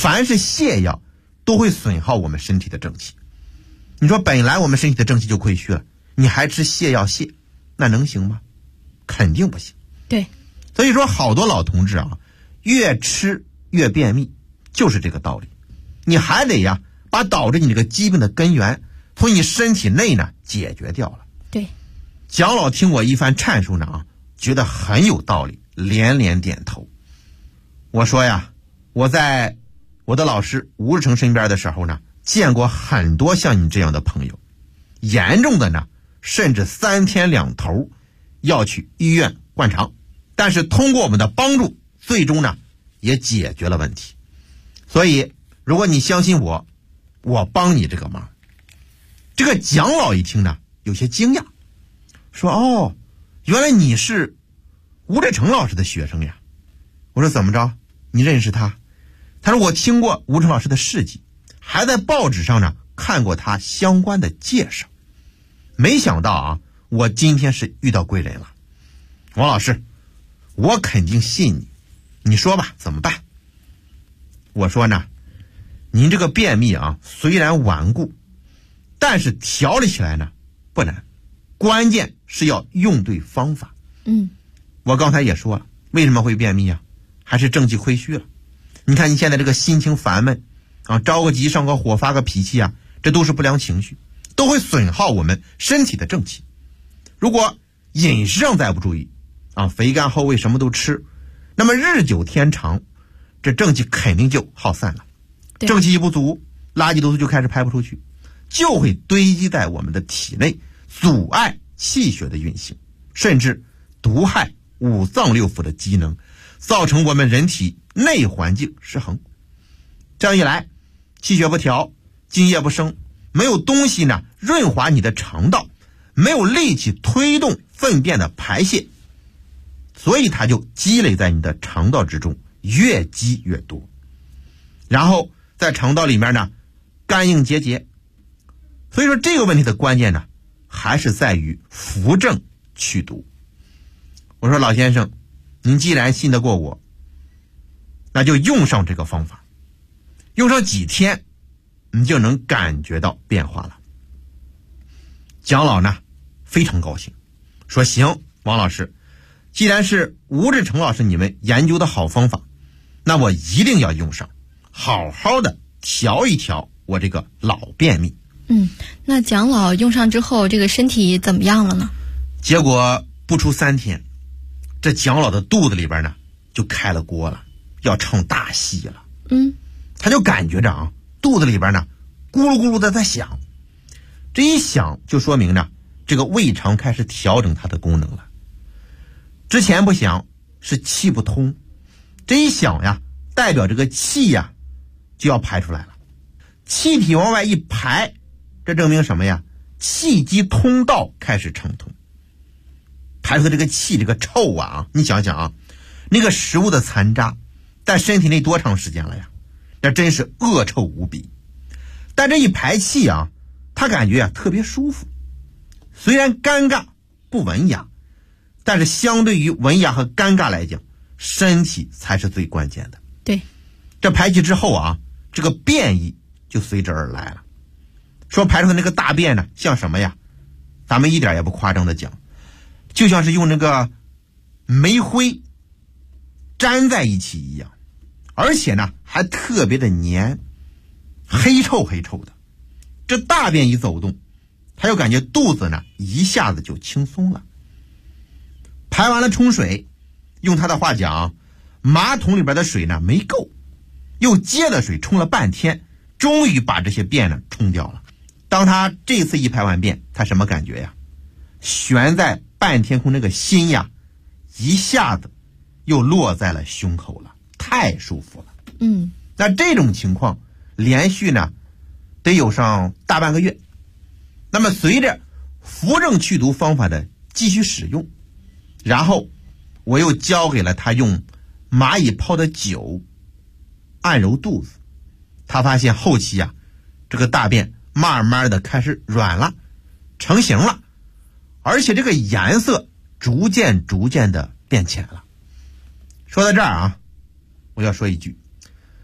凡是泻药都会损耗我们身体的正气。你说本来我们身体的正气就亏虚了，你还吃泻药泻，那能行吗？肯定不行。 对， 所以说好多老同志啊，越吃越便秘，就是这个道理。你还得呀，把导致你这个疾病的根源从你身体内呢解决掉了。 对， 蒋老听我一番阐述呢啊，觉得很有道理，连连点头。我说呀，我在我的老师吴志成身边的时候呢，见过很多像你这样的朋友，严重的呢，甚至3天2头要去医院灌肠，但是通过我们的帮助，最终呢也解决了问题。所以如果你相信我，我帮你这个忙。这个蒋老一听呢，有些惊讶，说哦，原来你是吴志成老师的学生呀。我说怎么着，你认识他？他说我听过吴志成老师的事迹，还在报纸上呢看过他相关的介绍。没想到啊，我今天是遇到贵人了。王老师，我肯定信你，你说吧，怎么办？我说呢，您这个便秘啊，虽然顽固，但是调理起来呢不难，关键是要用对方法。我刚才也说了，为什么会便秘啊？还是正气亏虚了。你看你现在这个心情烦闷啊，着个急上个火发个脾气啊，这都是不良情绪，都会损耗我们身体的正气。如果饮食上再不注意啊，肥甘厚味什么都吃，那么日久天长，这正气肯定就耗散了。正气一不足，垃圾毒素就开始排不出去，就会堆积在我们的体内，阻碍气血的运行，甚至毒害五脏六腑的机能，造成我们人体内环境失衡。这样一来，气血不调，津液不生，没有东西呢润滑你的肠道，没有力气推动粪便的排泄，所以它就积累在你的肠道之中，越积越多，然后在肠道里面呢干硬结节。所以说这个问题的关键呢，还是在于扶正祛毒。我说老先生，您既然信得过我，那就用上这个方法，用上几天你就能感觉到变化了。蒋老呢非常高兴，说行，王老师，既然是吴志成老师你们研究的好方法，那我一定要用上，好好的调一调我这个老便秘。 那蒋老用上之后，这个身体怎么样了呢？ 结果不出3天，这蒋老的肚子里边呢就开了锅了，要唱大戏了。他就感觉着啊，肚子里边呢咕噜咕噜的在响，这一响就说明呢这个胃肠开始调整它的功能了。之前不响是气不通，这一响呀代表这个气呀就要排出来了，气体往外一排，这证明什么呀？气机通道开始畅通，排出的这个气，这个臭啊，你想想啊，那个食物的残渣在身体内多长时间了呀？这真是恶臭无比。但这一排气啊，他感觉啊特别舒服，虽然尴尬不文雅，但是相对于文雅和尴尬来讲，身体才是最关键的。 对， 这排气之后啊，这个便意就随之而来了。说排出的那个大便呢，像什么呀？咱们一点也不夸张的讲，就像是用那个煤灰粘在一起一样，而且呢还特别的黏，黑臭黑臭的。这大便一走动，他又感觉肚子呢一下子就轻松了。排完了冲水，用他的话讲，马桶里边的水呢没够，又接的水冲了半天，终于把这些便呢冲掉了。当他这次一排完便，他什么感觉呀？悬在半天空那个心呀，一下子又落在了胸口了，太舒服了。那这种情况连续呢得有上大半个月。那么随着扶正祛毒方法的继续使用，然后我又教给了他用蚂蚁泡的酒按揉肚子，他发现后期啊，这个大便慢慢的开始软了，成型了，而且这个颜色逐渐的变浅了。说到这儿啊，我要说一句，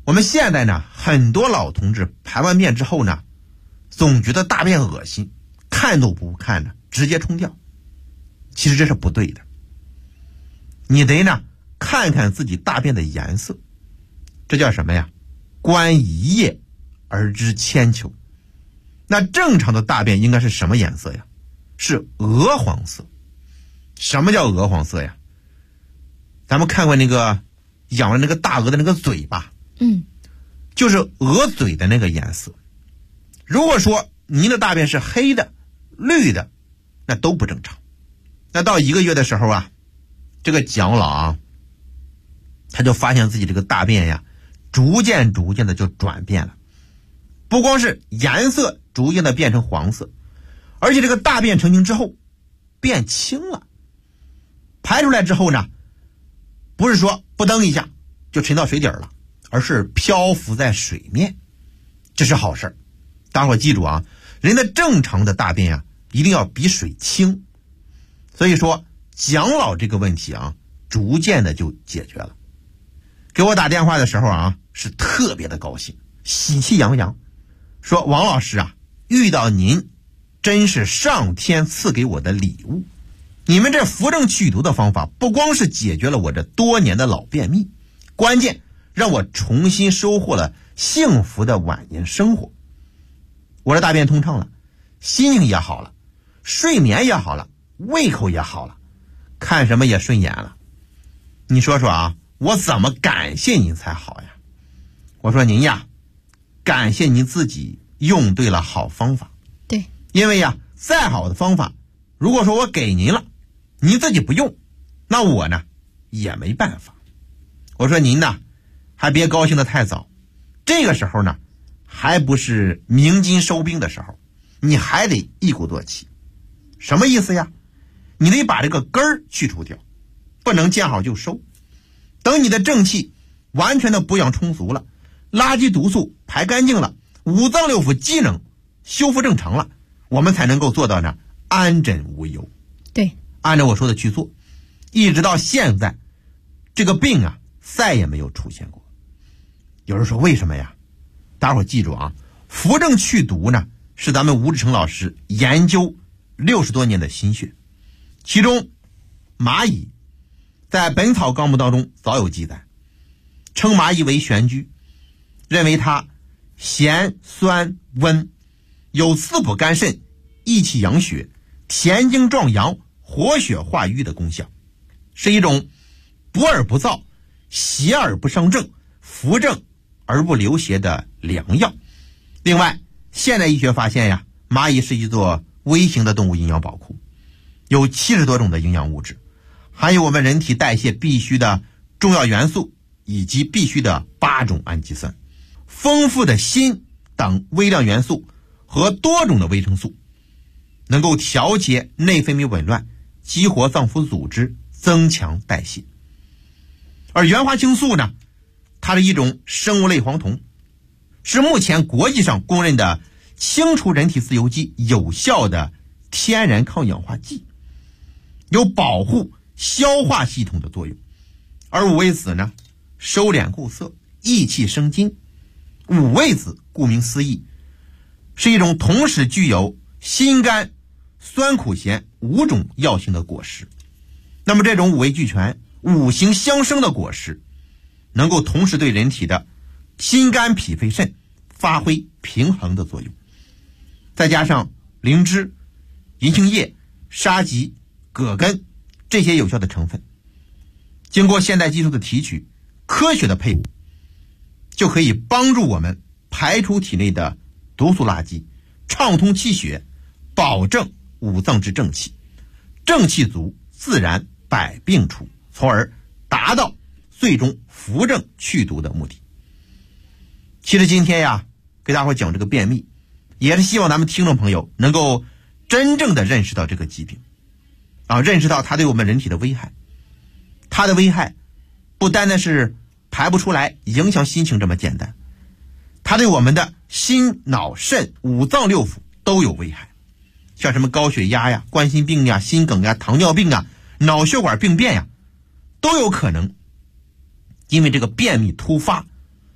我们现在呢，很多老同志排完便之后呢，总觉得大便恶心，看都不看呢，直接冲掉。其实这是不对的，你得呢看看自己大便的颜色，这叫什么呀？观一叶而知千秋。那正常的大便应该是什么颜色呀？是鹅黄色。什么叫鹅黄色呀？咱们看过那个养了那个大鹅的那个嘴吧，就是鹅嘴的那个颜色。如果说您的大便是黑的、绿的，那都不正常。那到1个月的时候啊，这个蒋老啊，他就发现自己这个大便呀，逐渐的就转变了，不光是颜色逐渐的变成黄色，而且这个大便成型之后变轻了。排出来之后呢，不是说不蹬一下就沉到水底了，而是漂浮在水面，这是好事。大伙记住啊，人的正常的大便啊，一定要比水轻。所以说蒋老这个问题啊，逐渐的就解决了。给我打电话的时候啊，是特别的高兴，喜气洋洋，说王老师啊，遇到您真是上天赐给我的礼物。你们这扶正祛毒的方法，不光是解决了我这多年的老便秘，关键让我重新收获了幸福的晚年生活。我的大便通畅了，心情也好了，睡眠也好了，胃口也好了，看什么也顺眼了。你说说啊，我怎么感谢您才好呀？我说您呀，感谢您自己用对了好方法。 对， 因为呀，再好的方法，如果说我给您了，您自己不用，那我呢也没办法。我说您呢，还别高兴得太早，这个时候呢，还不是鸣金收兵的时候，你还得一鼓作气。什么意思呀？你得把这个根儿去除掉，不能见好就收。等你的正气完全的补养充足了，垃圾毒素排干净了，五脏六腑机能修复正常了，我们才能够做到呢安枕无忧。 对， 按照我说的去做，一直到现在，这个病啊再也没有出现过。有人说为什么呀？大伙记住啊，扶正祛毒呢，是咱们吴志成老师研究60多年的心血。其中蚂蚁在《本草纲目》当中早有记载，称蚂蚁为玄居，认为它咸酸温，有滋补肝肾、益气养血、填精壮阳、活血化瘀的功效，是一种补而不燥、邪而不伤正、扶正而不流邪的良药。另外，现代医学发现呀，蚂蚁是一座微型的动物营养宝库，有70多种的营养物质，含有我们人体代谢必需的重要元素以及必需的8种氨基酸，丰富的锌等微量元素和多种的维生素，能够调节内分泌紊乱，激活脏腑组织，增强代谢。而原花青素呢，它是一种生物类黄酮，是目前国际上公认的清除人体自由基有效的天然抗氧化剂，有保护消化系统的作用。而五味子呢，收敛固涩，益气生津。五味子顾名思义，是一种同时具有辛甘酸苦咸5种药性的果实。那么这种五味俱全、五行相生的果实，能够同时对人体的心肝脾肺肾发挥平衡的作用。再加上灵芝、银杏叶、沙棘、葛根这些有效的成分，经过现代技术的提取，科学的配伍，就可以帮助我们排除体内的毒素垃圾，畅通气血，保证五脏之正气，正气足，自然百病除，从而达到最终扶正祛毒的目的。其实今天呀，给大伙讲这个便秘，也是希望咱们听众朋友能够真正的认识到这个疾病啊，认识到它对我们人体的危害。它的危害不单单是排不出来影响心情这么简单，它对我们的心脑肾五脏六腑都有危害，像什么高血压呀、冠心病呀、心梗呀、糖尿病啊、脑血管病变呀，都有可能因为这个便秘突发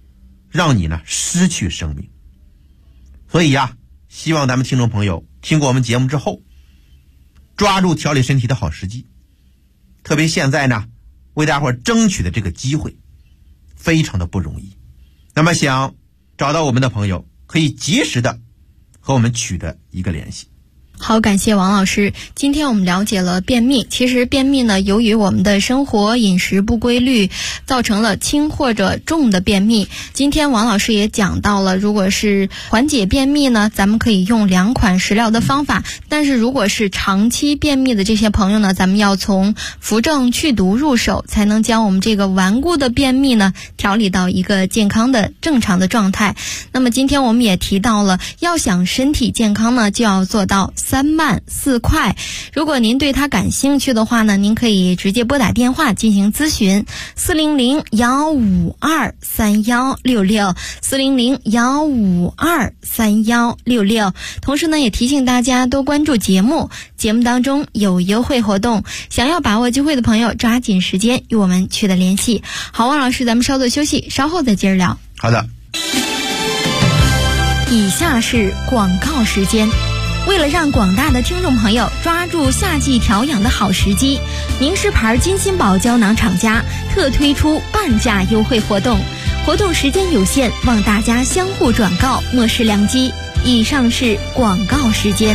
让你呢失去生命。所以呀，希望咱们听众朋友听过我们节目之后，抓住调理身体的好时机。特别现在呢，为大伙争取的这个机会非常的不容易。那么想找到我们的朋友，可以及时的和我们取得一个联系。 好，感谢王老师。今天我们了解了便秘。其实便秘呢，由于我们的生活饮食不规律，造成了轻或者重的便秘。今天王老师也讲到了，如果是缓解便秘呢，咱们可以用2款食疗的方法。但是如果是长期便秘的这些朋友呢，咱们要从扶正祛毒入手，才能将我们这个顽固的便秘呢调理到一个健康的正常的状态。那么今天我们也提到了，要想身体健康呢，就要做到3慢4快。如果您对它感兴趣的话呢，您可以直接拨打电话进行咨询，400-152-3166 400-152-3166。同时呢，也提醒大家多关注节目，节目当中有优惠活动，想要把握机会的朋友抓紧时间与我们取得联系。好，王老师，咱们稍作休息，稍后再接着聊。 好的。 以下是广告时间。为了让广大的听众朋友抓住夏季调养的好时机，名师牌金心宝胶囊厂家特推出半价优惠活动，活动时间有限，望大家相互转告，莫视良机。以上是广告时间。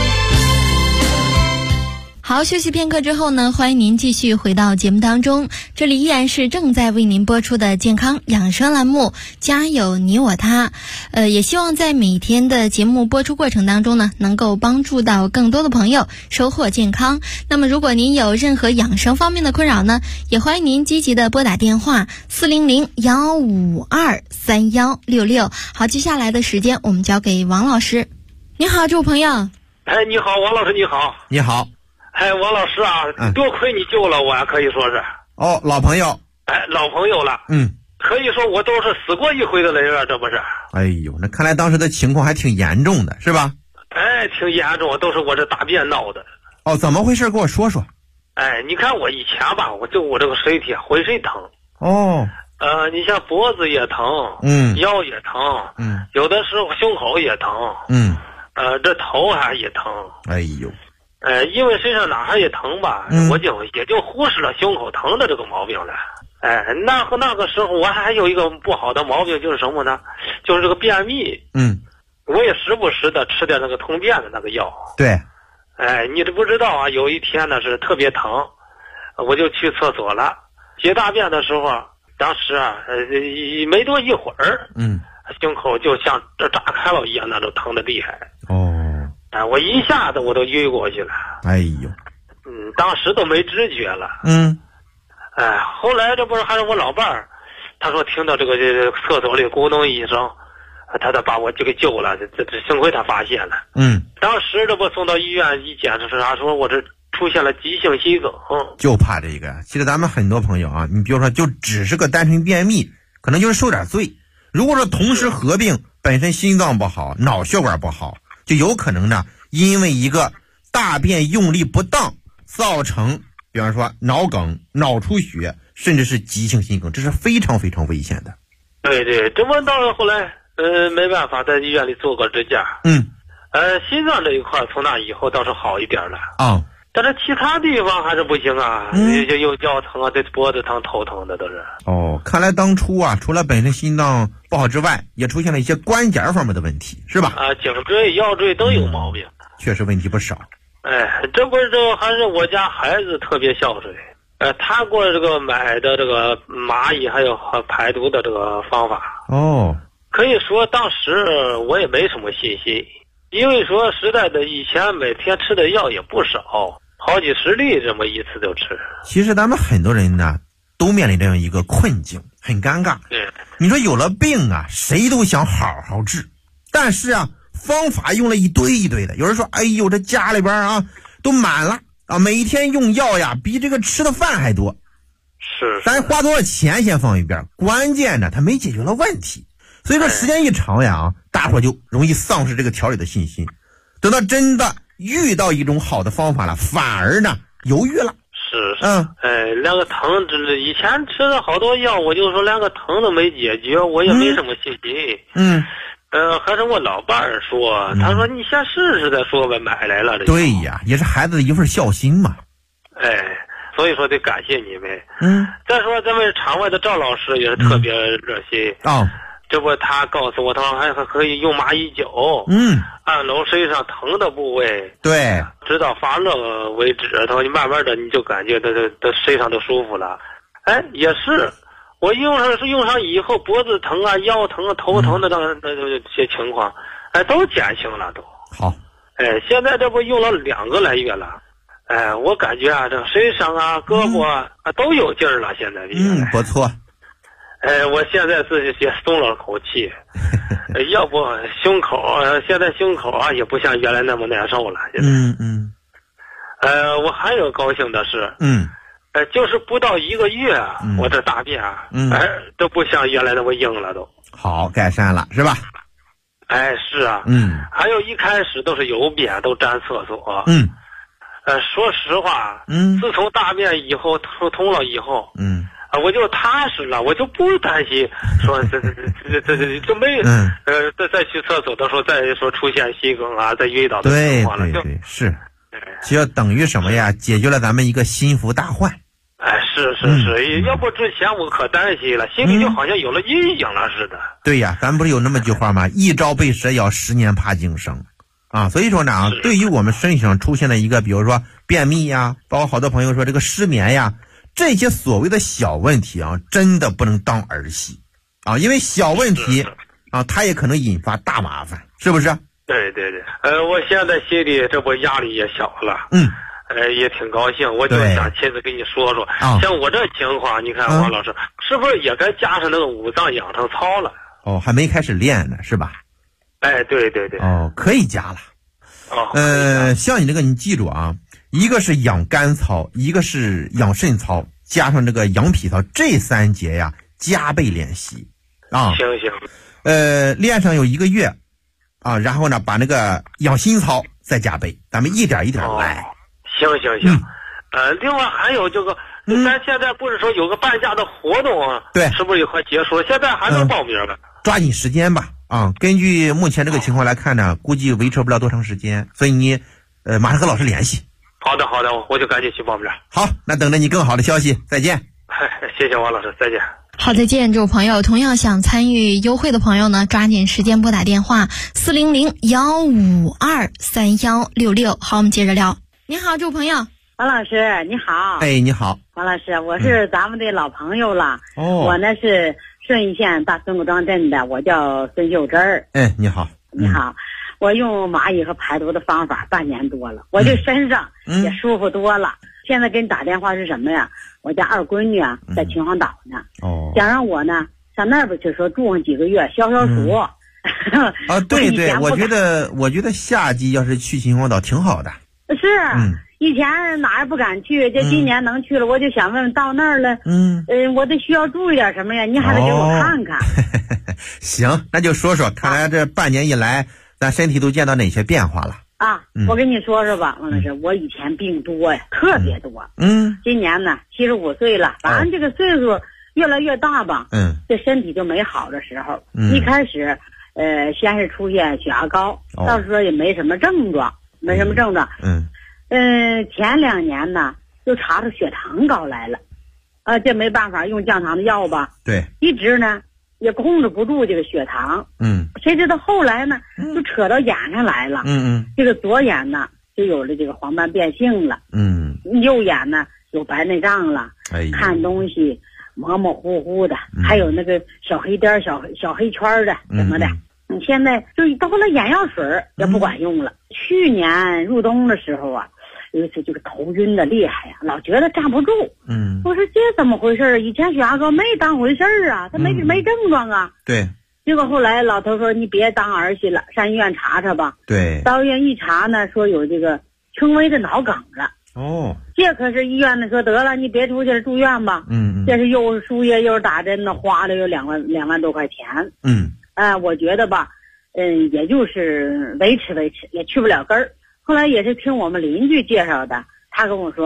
好，休息片刻之后呢，欢迎您继续回到节目当中，这里依然是正在为您播出的健康养生栏目，家有你我他。也希望在每天的节目播出过程当中呢，能够帮助到更多的朋友收获健康。那么如果您有任何养生方面的困扰呢，也欢迎您积极的拨打电话400-152-3166。好，接下来的时间我们交给王老师。你好，这位朋友。 哎，你好，王老师，你好。 你好。 哎，王老师啊，多亏你救了我啊，可以说是。 哦，老朋友。 哎，老朋友了。可以说我都是死过一回的人啊，这不是。 哎呦，那看来当时的情况还挺严重的，是吧？ 哎，挺严重，都是我这大便闹的。 哦，怎么回事？跟我说说。 哎，你看我以前吧，我这个身体浑身疼。 哦。 你像脖子也疼，腰也疼，有的时候胸口也疼，这头还也疼。 哎呦。 因为身上哪还也疼吧，我也就忽视了胸口疼的这个毛病了。那个时候我还有一个不好的毛病，就是什么呢？就是这个便秘。我也时不时的吃点那个通便的那个药。 对。 你这不知道啊，有一天呢是特别疼，我就去厕所了，解大便的时候，当时啊没多一会儿，胸口就像这炸开了一样，那种疼的厉害。我一下子我都晕过去了。哎呦。当时都没知觉了。后来这不是还是我老伴儿，他说听到这个厕所里咕咚一声，他把我就给救了，这幸亏他发现了。当时这不送到医院一检查，说我这出现了急性心梗。 就怕这个。其实咱们很多朋友啊，你比如说就只是个单纯便秘，可能就是受点罪。如果说同时合并本身心脏不好，脑血管不好，就有可能呢因为一个大便用力不当造成比方说脑梗、脑出血，甚至是急性心梗，这是非常非常危险的。 对，这么到了后来没办法在医院里做个支架。心脏这一块从那以后倒是好一点了。但是其他地方还是不行啊，又腰疼啊，这脖子疼、头疼的都是。 看来当初啊，除了本身心脏不好之外，也出现了一些关节方面的问题，是吧？ 颈椎、腰椎都有毛病。 确实问题不少。 这不是还是我家孩子特别孝顺。他给我这个买的这个蚂蚁还有排毒的这个方法。可以说当时我也没什么信心，因为说实在的，以前每天吃的药也不少，好几十粒这么一次就吃。 其实咱们很多人呢都面临这样一个困境，很尴尬。你说有了病啊，谁都想好好治，但是啊方法用了一堆一堆的。有人说哎呦，这家里边啊都满了啊，每天用药呀比这个吃的饭还多。咱花多少钱先放一边，关键呢它没解决了问题。所以说时间一长呀大伙就容易丧失这个调理的信心，等到真的遇到一种好的方法了，反而呢犹豫了。 是。连个疼，以前吃了好多药，我就说连个疼都没解决，我也没什么信心。还是我老伴儿说，他说你先试试再说呗，买来了。 对呀，也是孩子的一份孝心嘛。 所以说得感谢你们。再说咱们场外的赵老师也是特别热心。这不他告诉我，他说还可以用蚂蚁脚。按揉身上疼的部位。 对， 直到发热为止。他说你慢慢的你就感觉的身上都舒服了。也是。我用上以后，脖子疼啊、腰疼啊、头疼的这些情况，都减轻了都。 好。 现在这不用了2个来月了，我感觉啊，这身上啊、胳膊啊都有劲儿了。现在不错。 我现在自己也松了口气。要不胸口现在胸口啊也不像原来那么难受了。现在。我还有高兴的是。就是不到1个月，我这大便都不像原来那么硬了都。 好，改善了是吧？ 是啊。还有一开始都是有便都沾厕所。说实话，自从大便以后通了以后，我就踏实了，我就不担心说这没再去厕所的时候再说出现心梗啊，再晕倒的情况了。 对，是，就等于什么呀？解决了咱们一个心腹大患。 是，要不之前我可担心了，心里就好像有了阴影了似的。 对呀，咱不是有那么句话吗？一朝被蛇咬，10年怕井绳。所以说呢，对于我们身体上出现了一个，比如说便秘呀，包括好多朋友说这个失眠呀，这些所谓的小问题啊，真的不能当儿戏因为小问题它也可能引发大麻烦，是不是？ 对。我现在心里这不压力也小了。也挺高兴，我就想亲自跟你说说。像我这情况，你看王老师是不是也该加上那个5脏养生操了？ 还没开始练呢，是吧？ 对。 可以加了。像你这个，你记住啊，一个是养肝操，一个是养肾操，加上这个养脾操，这3节呀，加倍练习。 行。 练上有1个月然后呢，把那个养心操再加倍，咱们一点一点来。 行。另外还有这个，咱现在不是说有个半价的活动啊？对，是不是也快结束了？现在还能报名吗？ 抓紧时间吧。根据目前这个情况来看呢，估计维持不了多长时间，所以你马上和老师联系。 好的，我就赶紧去报名。 好，那等着你更好的消息，再见。 谢谢王老师，再见。 好，再见，这位朋友。同样想参与优惠的朋友呢，抓紧时间拨打电话400-152-3166。好，我们接着聊。你好，这位朋友。 王老师你好。 你好。 王老师，我是咱们的老朋友了。我呢是顺义县大孙沟庄镇的，我叫孙秀珍儿。 你好。 你好。我用蚂蚁和排毒的方法半年多了，我这身上也舒服多了。现在给你打电话是什么呀？我家二闺女在秦皇岛呢。想让我呢上那边去说住上几个月消暑。 对，我觉得夏季要是去秦皇岛挺好的。 是。以前哪儿不敢去，这今年能去了，我就想问问到那儿了。我得需要注意点什么呀？你还得给我看看。 行，那就说说，看来这半年以来咱身体都见到哪些变化了我跟你说说吧，王老师，我以前病多呀，特别多。今年呢75岁了，反正这个岁数越来越大吧。这身体就没好的时候。一开始先是出现血压高，到时候也没什么症状。前2年呢就查出血糖高来了。这没办法，用降糖的药吧。 对。 一直呢也控制不住这个血糖。谁知道后来呢就扯到眼上来了。这个左眼呢就有了这个黄斑变性了。右眼呢有白内障了。看东西模模糊糊的，还有那个小黑点小黑圈的什么的。现在就到了眼药水也不管用了。去年入冬的时候有一次这个头晕的厉害老觉得站不住。我说这怎么回事？以前血压高没当回事他没症状对。 结果后来老头说你别当儿戏了，上医院查查吧。 对。 到医院一查呢，说有这个轻微的脑梗了。这可是医院的说得了，你别出去了，住院吧。这是又是输液又是打针的，花了有2万多块钱。我觉得吧，也就是维持，也去不了根儿。后来也是听我们邻居介绍的，他跟我说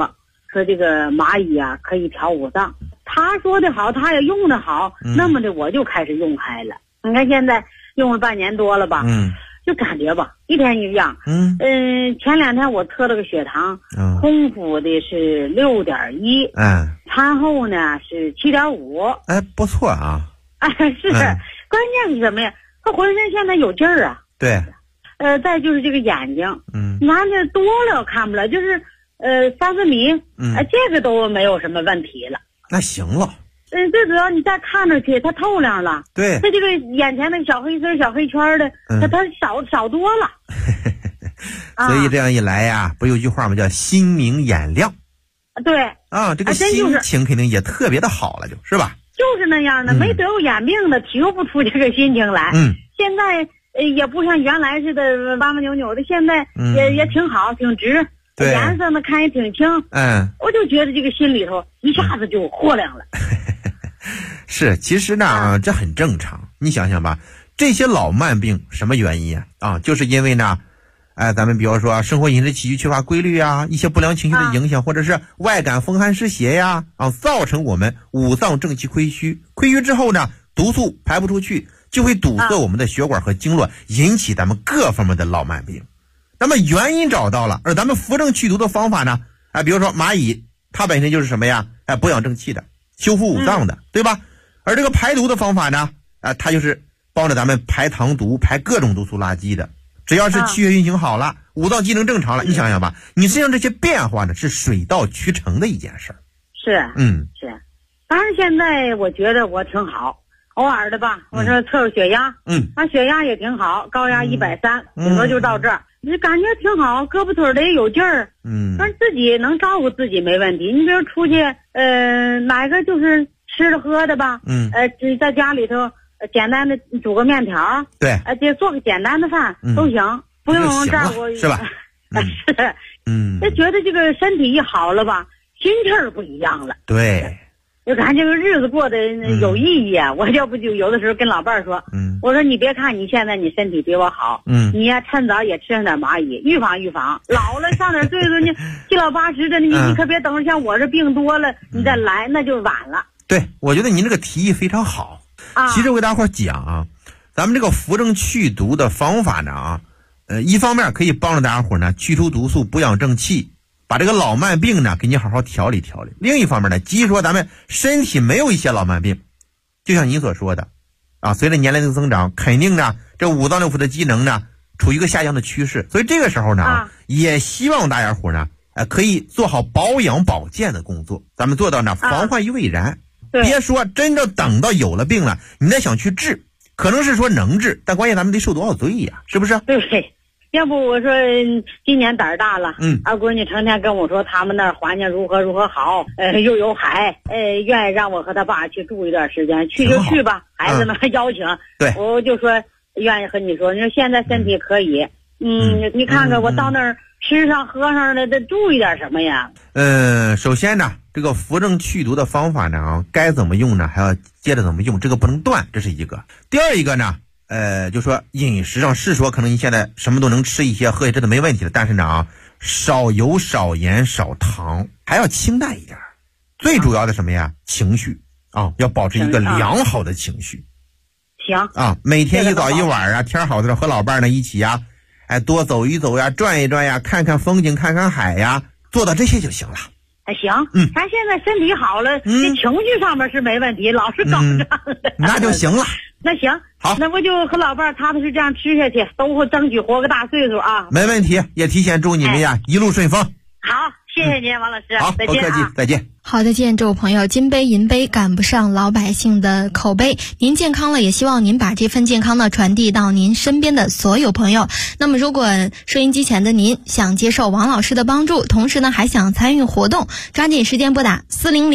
说这个蚂蚁啊可以调五脏，他说的好，他也用的好，那么的我就开始用开了。你看现在用了半年多了吧，就感觉吧一天一样。前2天我测了个血糖，空腹的是6.1，餐后呢是7.5。 哎，不错啊。 哎，是，关键是什么呀？他浑身现在有劲儿啊。 对。 再就是这个眼睛，你看这多了看不了，就是3-4米，这个都没有什么问题了。 那行了。 最主要你再看着去，它透亮了。 对。 它这个眼前的小黑丝、小黑圈的，它少多了。 所以这样一来呀，不有句话吗？叫心明眼亮。 对。 啊，这个心情肯定也特别的好了，是吧？ 就是那样的，没得过眼病的提不出这个心情来。现在也不像原来似的歪歪扭扭的，现在也挺好，挺直。对。颜色呢看也挺清。我就觉得这个心里头一下子就豁亮了。 是，其实呢，这很正常。你想想吧，这些老慢病什么原因啊？就是因为呢，咱们比如说生活饮食起居缺乏规律啊，一些不良情绪的影响，或者是外感风寒湿邪呀，造成我们五脏正气亏虚。亏虚之后呢，毒素排不出去，就会堵塞我们的血管和经络，引起咱们各方面的老慢病。那么原因找到了，而咱们扶正祛毒的方法呢，比如说蚂蚁，它本身就是什么呀？补养正气的，修复五脏的，对吧？而这个排毒的方法呢，它就是帮着咱们排糖毒、排各种毒素垃圾的。只要是气血运行好了，五脏机能正常了，你想想吧，你身上这些变化呢，是水到渠成的一件事儿。 是，是。当然现在我觉得我挺好，偶尔的吧，我说测个血压，血压也挺好，高压130，顶多就到这儿，你感觉挺好，胳膊腿的也有劲儿，但是自己能照顾自己没问题。你比如出去，买个就是吃的喝的吧，在家里头简单的煮个面条， 对， 就做个简单的饭都行，不用这儿我是吧？ 是，就觉得这个身体一好了吧，心气儿不一样了。 对。 就感觉这个日子过得有意义啊！我要不就有的时候跟老伴儿说，我说你别看你现在你身体比我好，你呀趁早也吃上点蚂蚁，预防预防。老了上点岁数，你7老80的，你可别等着像我这病多了你再来，那就晚了。 对，我觉得您这个提议非常好。其实我给大伙儿讲啊，咱们这个扶正祛毒的方法呢一方面可以帮助大家伙呢去除毒素，补养正气。把这个老慢病呢给你好好调理调理。另一方面呢，即使说咱们身体没有一些老慢病，就像您所说的随着年龄的增长，肯定呢这五脏六腑的机能呢处于一个下降的趋势。所以这个时候呢也希望大家伙呢可以做好保养保健的工作，咱们做到呢防患于未然。别说真正等到有了病了你再想去治，可能是说能治，但关键咱们得受多少罪呀，是不是？ 对。要不我说今年胆儿大了，二闺女成天跟我说他们那儿环境如何如何好，又有海，愿意让我和他爸去住一段时间，去就去吧，孩子们邀请， 对， 我就说愿意和你说，你说现在身体可以，你看看我到那儿吃上喝上的，得注意点什么呀？ 首先呢，这个扶正祛毒的方法呢该怎么用呢，还要接着怎么用，这个不能断，这是一个。第二一个呢。就说饮食上是说可能你现在什么都能吃一些喝一些，这都没问题的，但是呢少油少盐少糖，还要清淡一点。最主要的什么呀？情绪要保持一个良好的情绪。 行每天一早一晚天好的时候和老伴呢一起多走一走呀，转一转呀，看看风景，看看海呀，做到这些就行了。 行，咱现在身体好了，这情绪上面是没问题，老是搞这样的，那就行了。 那行， 好， 那我就和老伴儿踏踏实这样吃下去，都会争取活个大岁数啊。 没问题，也提前祝你们呀一路顺风。 好，谢谢您，王老师。 好， 再见不客气，再见。 好，再见，这位朋友，金杯银杯赶不上老百姓的口碑。您健康了，也希望您把这份健康呢传递到您身边的所有朋友。那么，如果收音机前的您想接受王老师的帮助，同时呢还想参与活动，抓紧时间拨打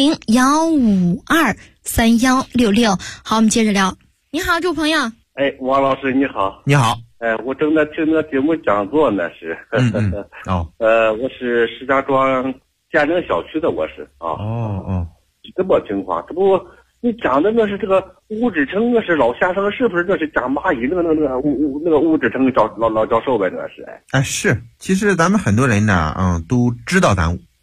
400-152-3166。好，我们接着聊。你好，这位朋友。 王老师你好。 你好。 我正在听那节目讲座呢，是。我是石家庄建宁小区的，我是这么情况，这不你讲的那是这个吴志成，那是老先生，是不是？那是讲蚂蚁那个吴志成老教授呗，那是。 是，其实咱们很多人呢，都知道咱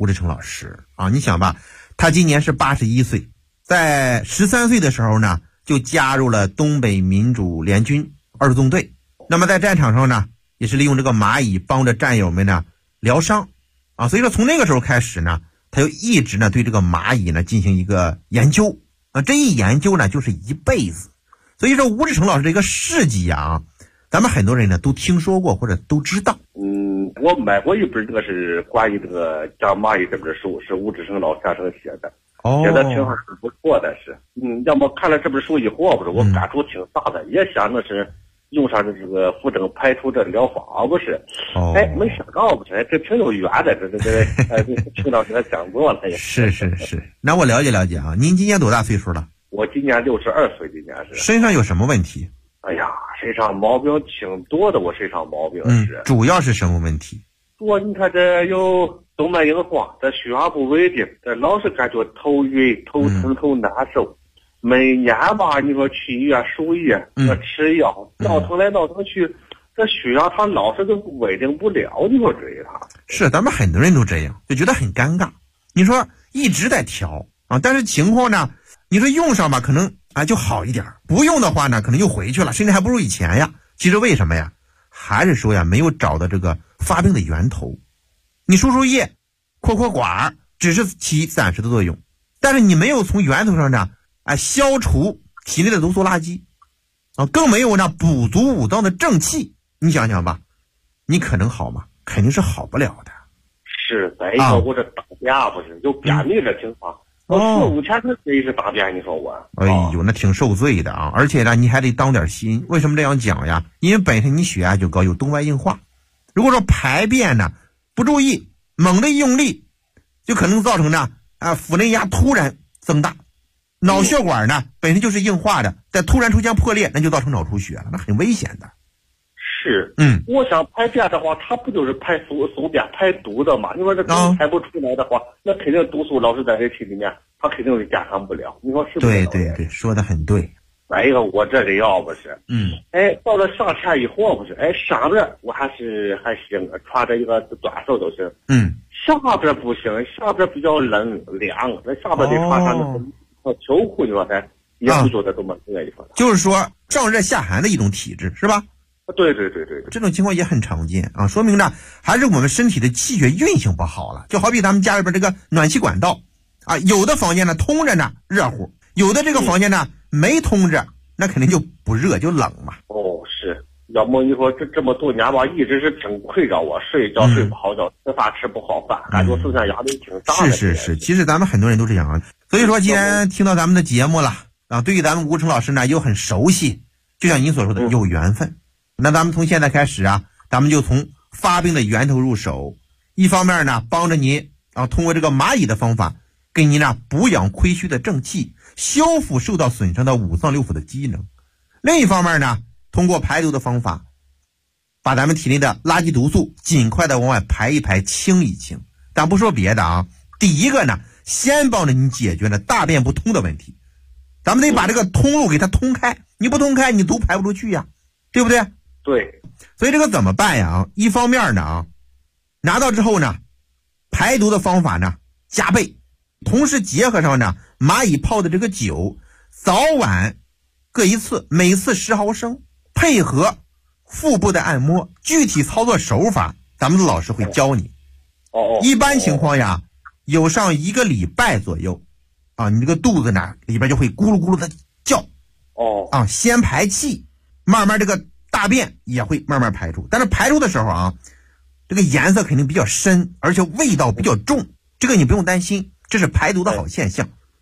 吴志成老师啊。你想吧，他今年是81岁，在13岁的时候呢，就加入了东北民主联军2纵队。那么在战场上呢，也是利用这个蚂蚁帮着战友们呢疗伤啊。所以说从那个时候开始呢，他就一直呢对这个蚂蚁呢进行一个研究啊。这一研究呢就是一辈子。所以说吴志成老师这个事迹啊，咱们很多人呢都听说过或者都知道。 我买过一本这个是关于这个讲蚂蚁这本书，是吴志成老先生写的，写的挺好，不错的是。要么看了这本书以后，不是我感触挺大的，也想的是用上这个扶正排除这疗法，不是？没想到不是，这挺有缘的，这听到这个讲座了也。 是。那我了解了解啊，您今年多大岁数了？ 我今年62岁，今年是。 身上有什么问题？ 哎呀，身上毛病挺多的，我身上毛病是。 主要是什么问题？ 你看这有动脉硬化，这血压不稳定，这老是感觉头晕、头疼、头难受。每年吧，你说去医院输液，吃药，闹腾来闹腾去，这血压它老是都稳定不了，你说这样。 是，咱们很多人都这样，就觉得很尴尬。你说一直在调啊，但是情况呢，你说用上吧，可能就好一点；不用的话呢，可能又回去了，甚至还不如以前呀。其实为什么呀？还是说呀，没有找到这个发病的源头。你输液、扩管，只是起暂时的作用，但是你没有从源头上呢，消除体内的毒素垃圾啊，更没有呢补足五脏的正气。你想想吧，你可能好吗？肯定是好不了的。 是，再一个我这大便不是有便秘的情况。我4、5天才这一次大便，你说我？ 哎呦，那挺受罪的啊！而且呢，你还得当点心。为什么这样讲呀？因为本身你血压就高，有动脉硬化。如果说排便呢不注意，猛地用力，就可能造成呢腹内压突然增大，脑血管呢本身就是硬化的，再突然出现破裂，那就造成脑出血了，那很危险的。 是，我想排便的话，它不就是排宿便排毒的嘛？你说这排不出来的话，那肯定毒素老是在人体里面，它肯定是健康不了。你说是不是？ 对，说得很对。 再一个，我这里要不是，到了上天以后不是，上边我还行，穿着一个短袖都行，下边不行，下边比较凉，那下边得穿上那秋裤，你说也不觉得这么热一份。 就是说上热下寒的一种体质，是吧？ 对， 这种情况也很常见啊，说明呢还是我们身体的气血运行不好了。就好比咱们家里边这个暖气管道啊，有的房间呢通着呢热乎，有的这个房间呢没通着，那肯定就不热就冷嘛。 是，要么你说这么多年吧，一直是真困扰我，睡觉睡不好觉，吃饭吃不好饭，感觉身上压力挺大的。 是，其实咱们很多人都这样啊。所以说既然听到咱们的节目了啊，对于咱们吴成老师呢又很熟悉，就像您所说的有缘分。那咱们从现在开始啊，咱们就从发病的源头入手，一方面呢帮着您通过这个蚂蚁的方法给您呢补养亏虚的正气，修复受到损伤的五脏六腑的机能；另一方面呢，通过排毒的方法把咱们体内的垃圾毒素尽快的往外排一排，清一清。咱不说别的啊，第一个呢先帮着你解决了大便不通的问题，咱们得把这个通路给它通开，你不通开你毒排不出去呀，对不对？ 对， 所以这个怎么办呀？一方面呢拿到之后呢，排毒的方法呢加倍，同时结合上呢蚂蚁泡的这个酒，早晚各一次，每次10毫升，配合腹部的按摩，具体操作手法咱们的老师会教你。一般情况呀，有上1个礼拜左右啊，你这个肚子呢里边就会咕噜咕噜的叫。先排气，慢慢这个大便也会慢慢排出，但是排出的时候啊，这个颜色肯定比较深，而且味道比较重，这个你不用担心，这是排毒的好现象。